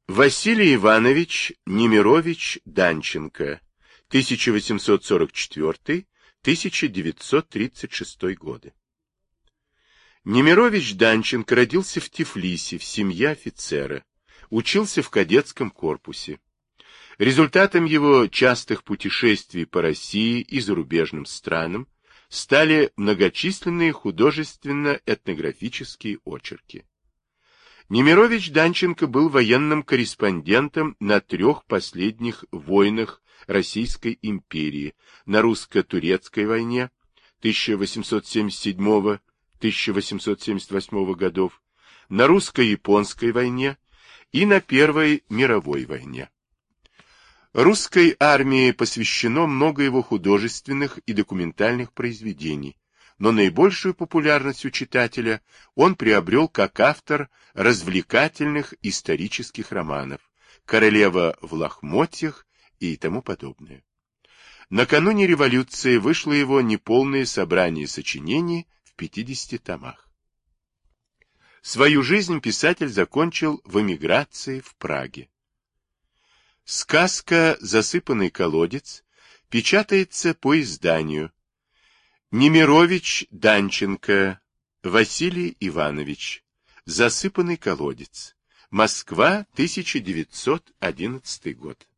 Василий Иванович Немирович Данченко, 1844-1936 годы. Немирович Данченко родился в Тифлисе в семье офицера, учился в кадетском корпусе. Результатом его частых путешествий по России и зарубежным странам стали многочисленные художественно-этнографические очерки. Немирович Данченко был военным корреспондентом на 3 последних войнах Российской империи, на русско-турецкой войне 1877-1878 годов, на русско-японской войне и на Первой мировой войне. Русской армии посвящено много его художественных и документальных произведений, но наибольшую популярность у читателя он приобрел как автор развлекательных исторических романов «Королева в лохмотьях» и тому подобное. Накануне революции вышло его неполное собрание сочинений в 50 томах. Свою жизнь писатель закончил в эмиграции в Праге. Сказка «Засыпанный колодец» печатается по изданию Немирович Данченко Василий Иванович. «Засыпанный колодец». Москва, 1911 год.